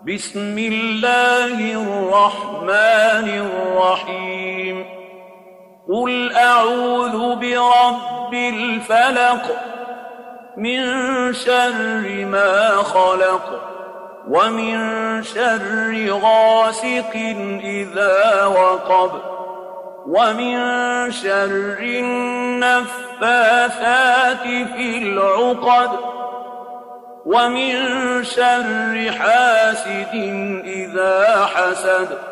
بسم الله الرحمن الرحيم قل أعوذ برب الفلق من شر ما خلق ومن شر غاسق إذا وقب ومن شر النفاثات في العقد ومن شر حاسد إذا حسد